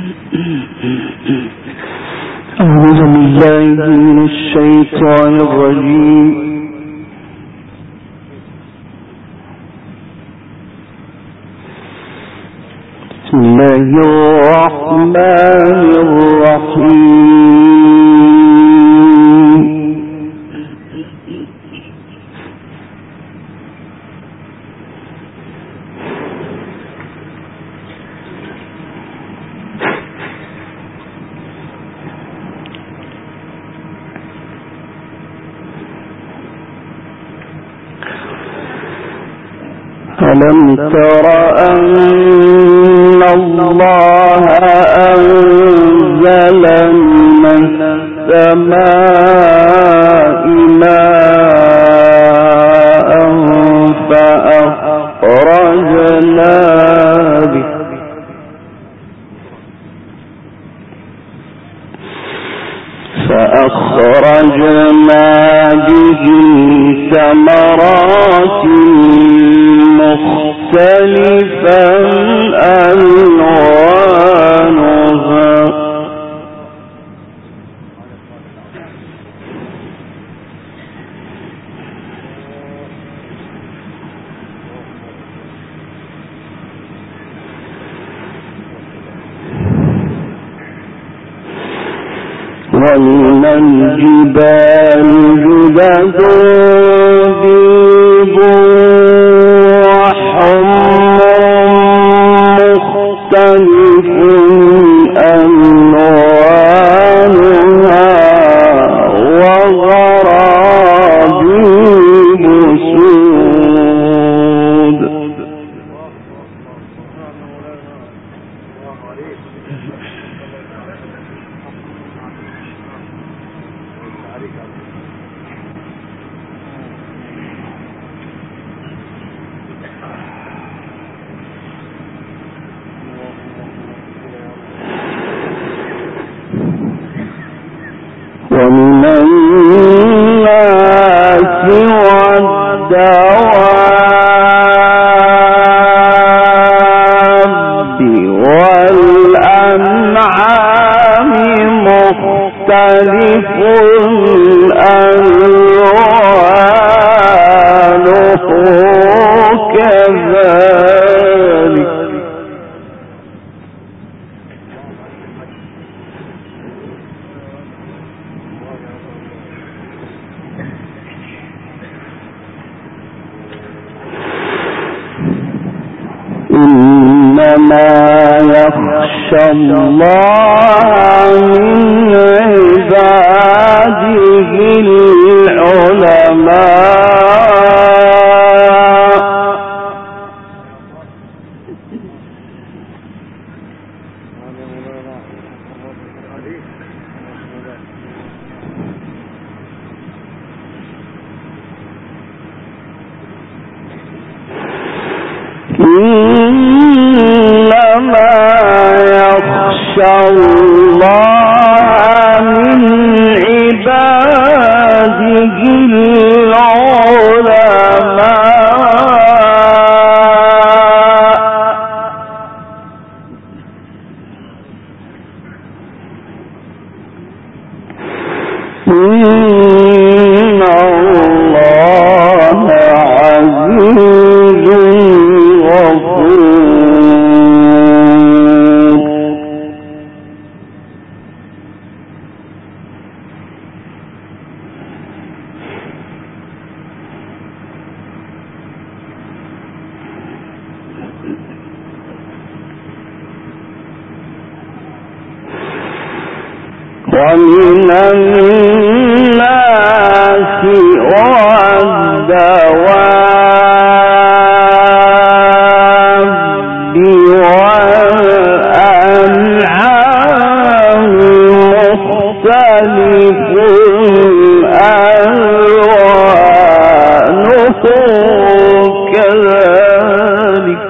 أعوذ بالله من الشيطان الرجيم. بسم الله الرحمن الرحيم. ألم تر أن الله أنزل من السماء ماء فأخرجنا به ثمرات مختلفا ألوانها ومن الجبال جدد بيض وحمر مختلف ألوانها وغرابيب سود. ومن الناس والدواب والأنعام مختلف ألوانه كذلك إنما يخشى الله من عباده العلماء. إنما يخشى الله من عباده العلماء. إن الله عزيز غفور. ومن الناس والدواب والأنعام مختلف ألوانه كذلك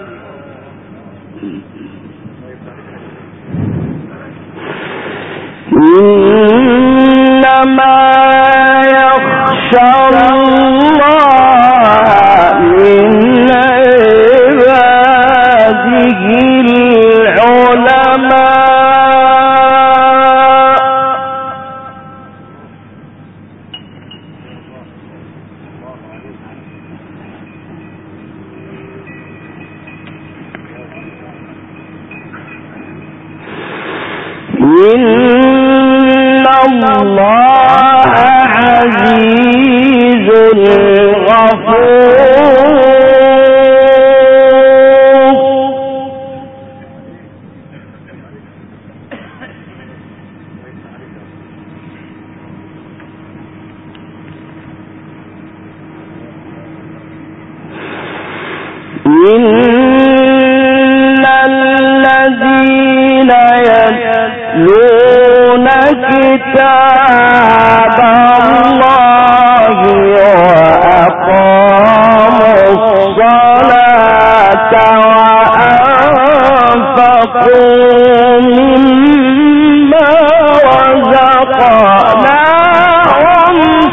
إنما يخشى الله من عباده العلماء. الله عزيز غفور. إن الذين يتلون كتاب الله وأقاموا الصلاة وأنفقوا مما رزقناهم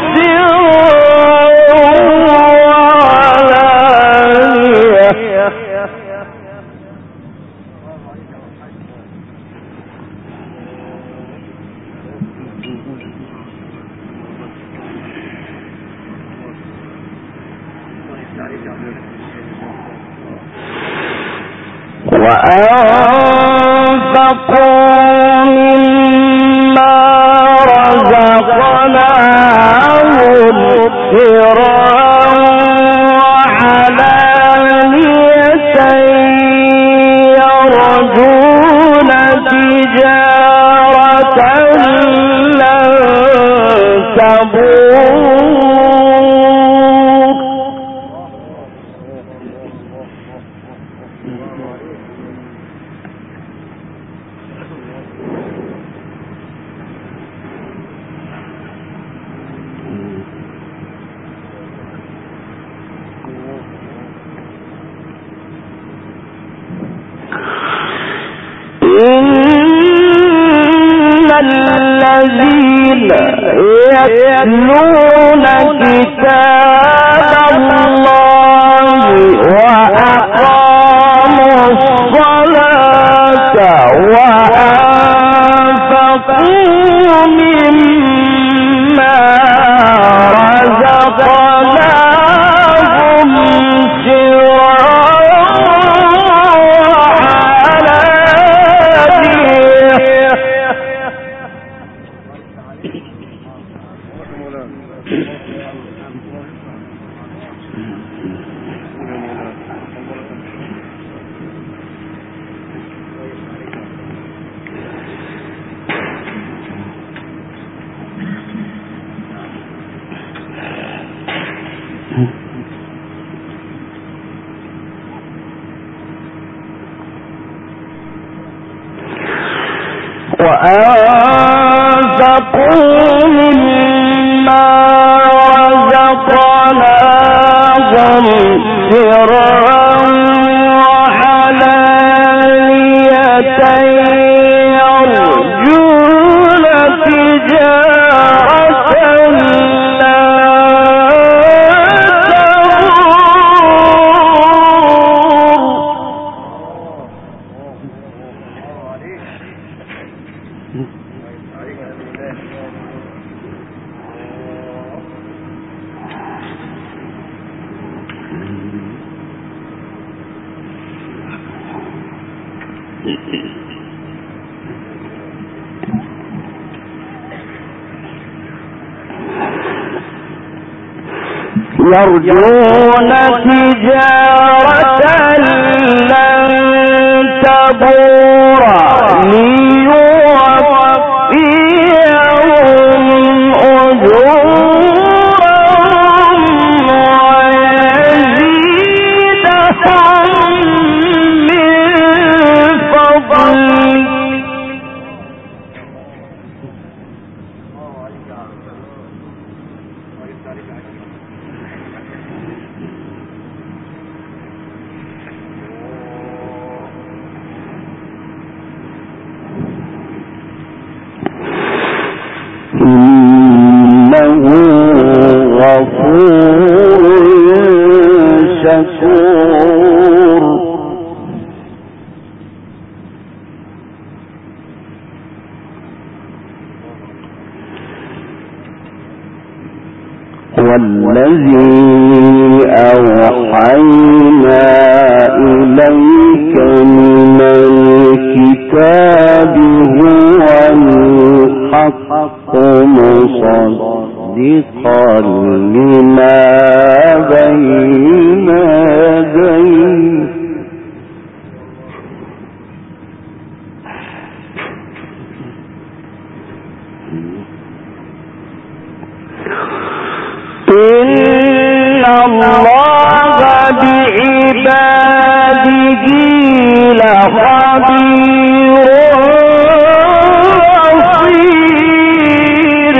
وأنفقوا مما رزقناهم سرا وعلانية يرجون تجارة لن تبور. إن الذين يتلون كتاب الله وأقاموا الصلاة وأنفقوا مما رزقناهم وأنفقوا مما رزقناهم سرا وعلانية يرجون تجارة لا يرجون تجارة لن تبور ليوفيهم أجورهم ويزيدهم من فضله. إنه غفور شكور. والذي أوحينا إليك من الكتاب هو الحق مصدقا لما بين يديه إن الله بعباده لخبير بصير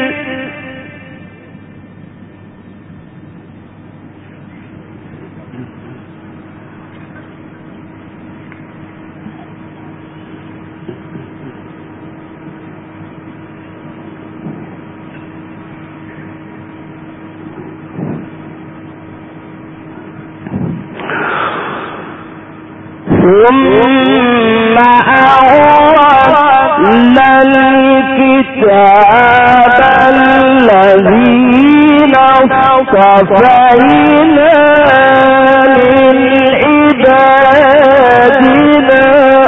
ثم أورثنا الكتاب الذين اصطفينا من عبادنا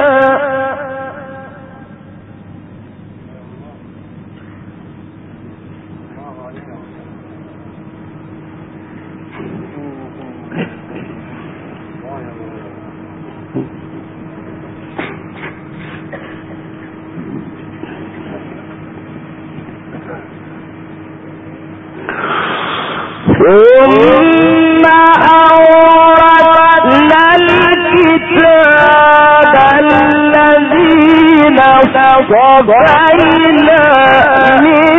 ثم أورثنا الكتاب الذين اصطفينا من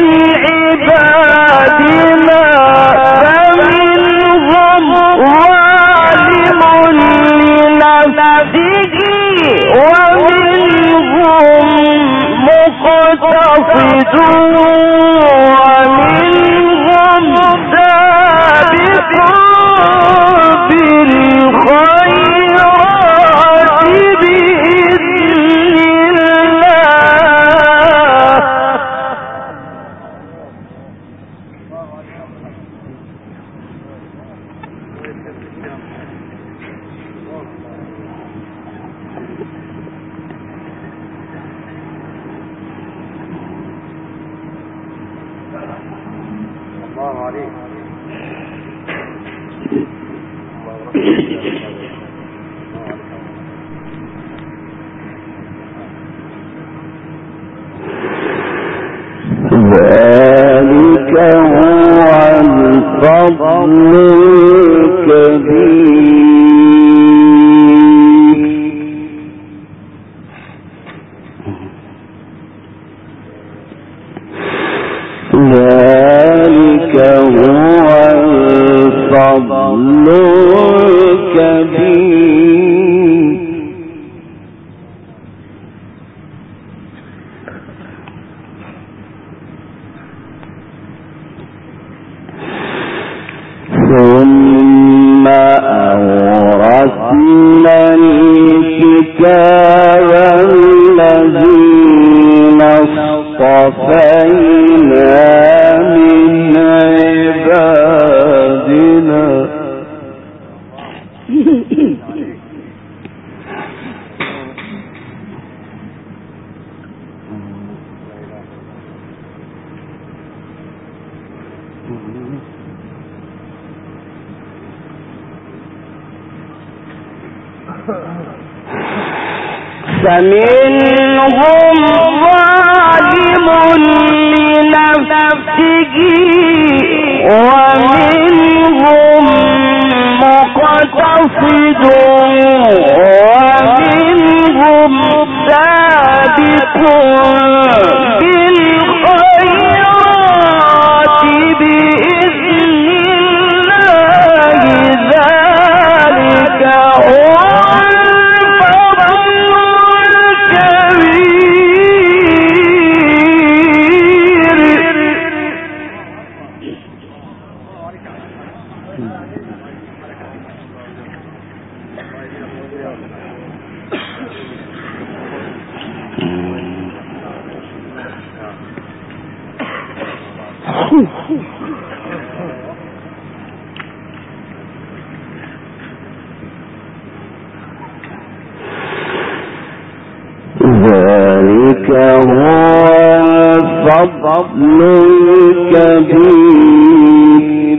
عبادنا فمنهم ظالم لنفسه ومنهم مقتصد ذلك هو الفضل الكبير ذلك هو الفضل الكبير ثم أورثنا الكتاب الذين اصطفينا من عبادنا فمنهم ظالم لنفسه ومنهم مقتصد ومنهم سابق بالخيرات بإذن الله ذلك هو ذلك هو الفضل الكبير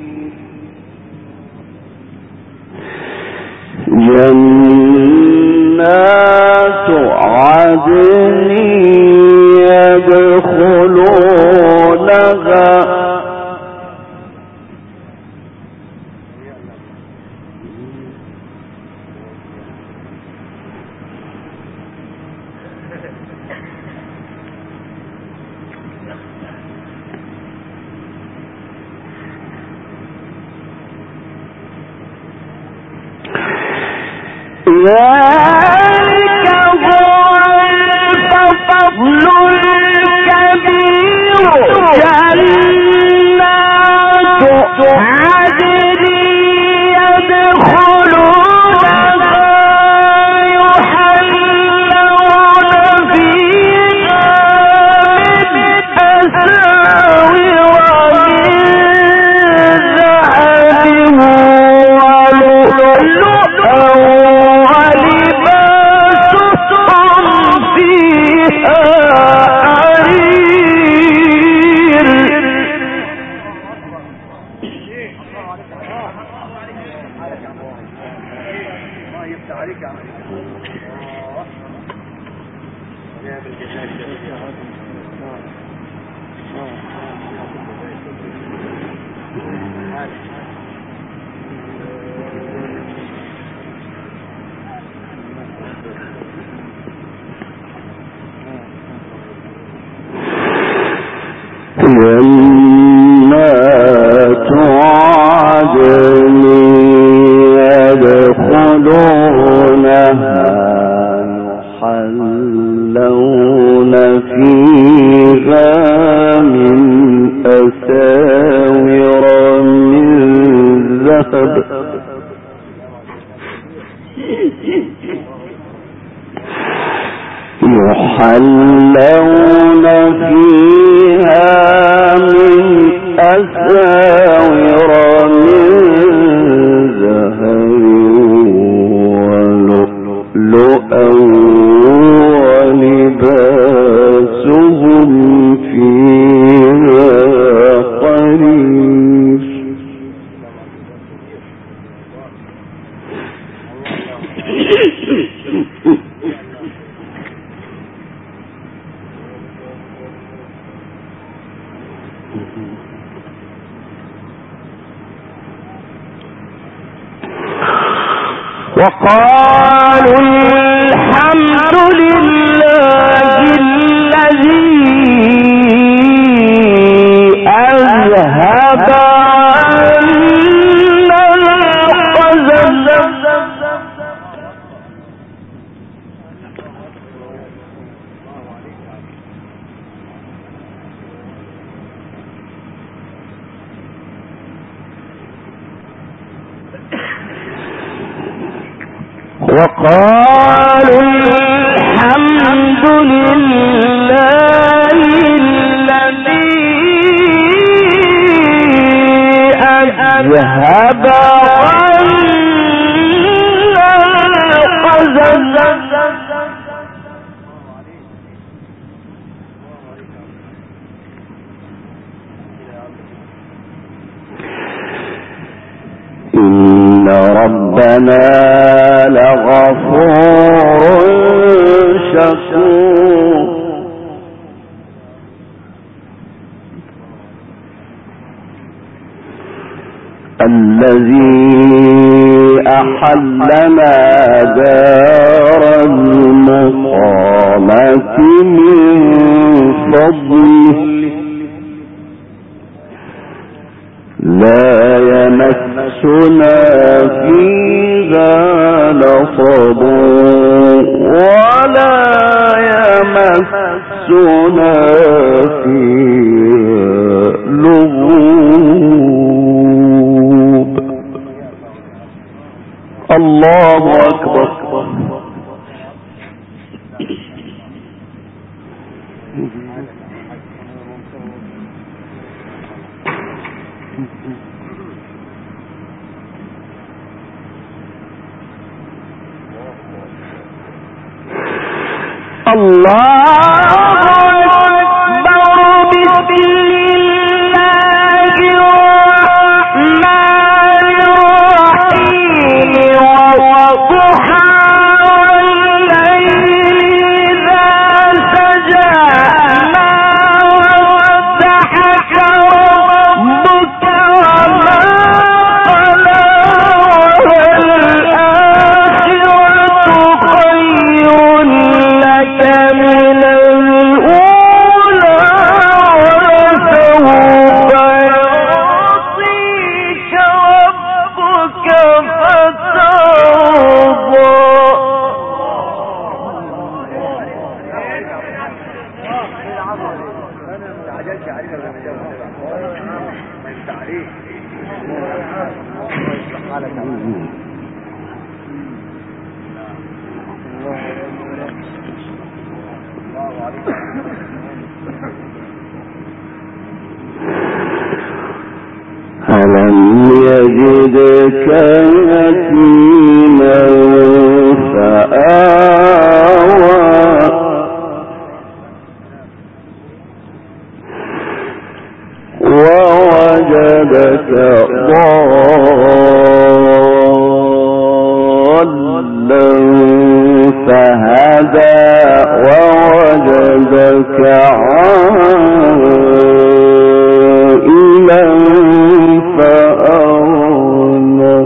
جنات عدن يدخلونها ذلك هو الفضل الكبير جنات عدن يدخلونها يحلون فيها من أساور جنات عدن يدخلونها يحلون فيها من أساور من ذهب يحلون فيها من أساور من ذهب ولؤلؤا ولباسهم فيها حرير وقالوا الحمد لله الذي أذهب عنا الحزن وقالوا الحمد لله الذي أذهب عنا الحزن إن ربنا لغفور شكور الذي أحلنا دار المقامة من فضله لا يمسنا فيها نصب ولا يمسنا فيها لغوب. الله أكبر. الله أكبر ألم يجدك يتيما فآوى ووجدك ضالا فهدى ووجدك عائلا فأغنى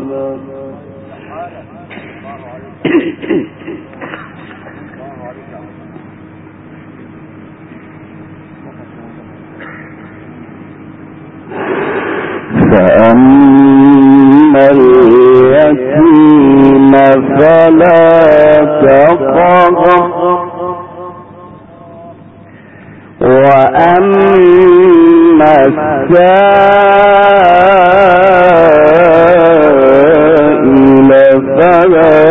فأما اليتيم فلا تقهر وأما السائل فلا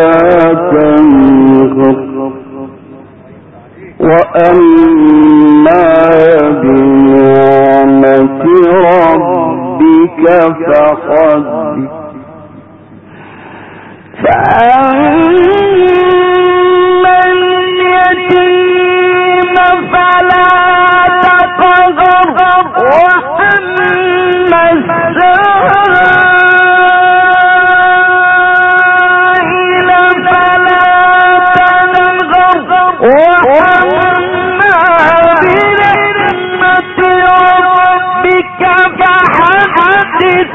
تنهر وأما بنعمة ربك فحدث فأما اليتيم فلا تقهر وأما السائل فلا تنهر وأما بنعمة ربك فحدث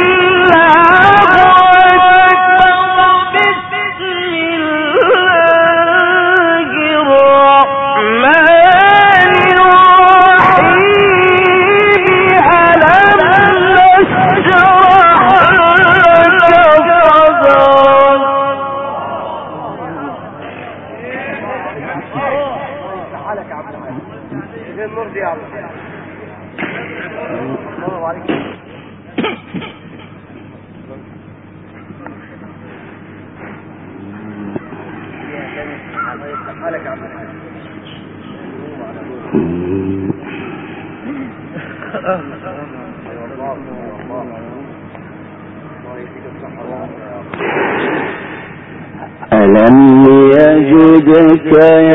ألم يجدك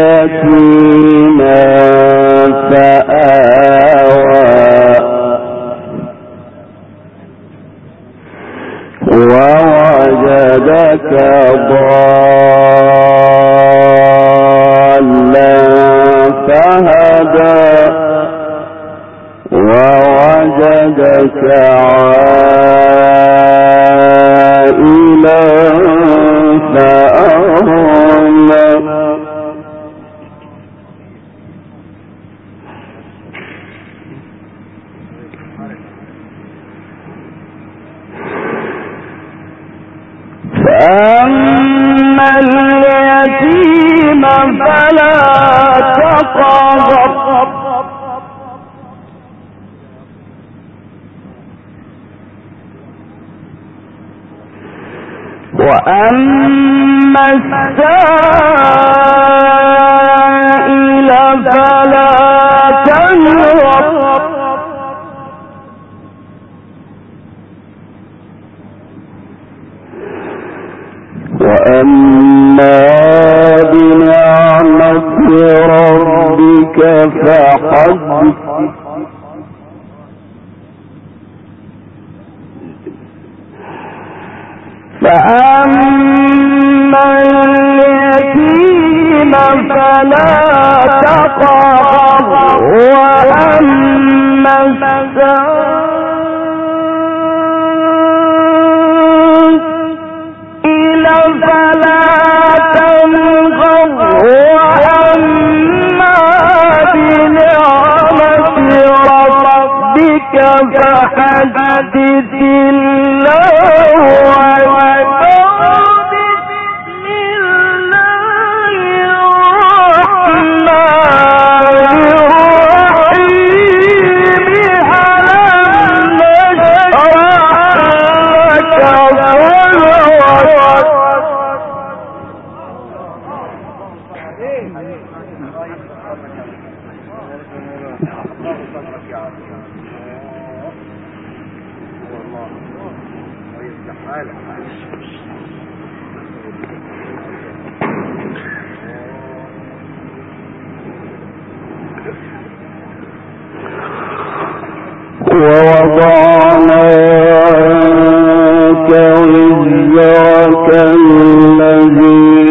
يتيما فآوى ووجدك ضالا فهدى ووجدك عائلا فأغنى فأما اليتيم فلا تقهر وأما السائل فلا تنهر وأما بنعمة ربك فحدث فأما اليتيم فلا تقهر وأما السائل فلا تنهر وأما بنعمة ربك فحدث ووضعنا عنك وزرك الذي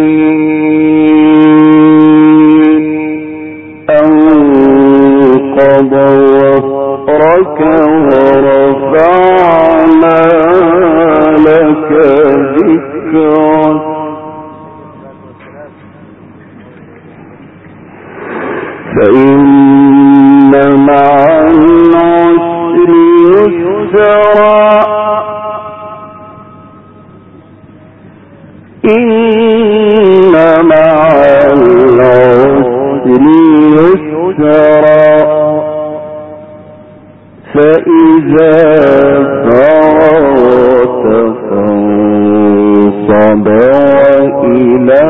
أنقض ظهرك ورفعنا لك ذكرك فإن مع العسر يسرا إن مع العسر يسرا فإذا فرغت فانصب وإلى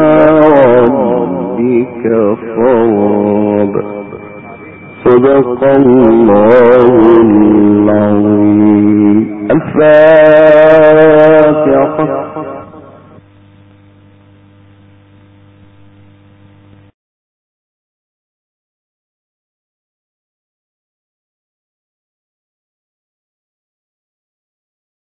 ربك فارغب صدق الله العظيم. الفاتحة.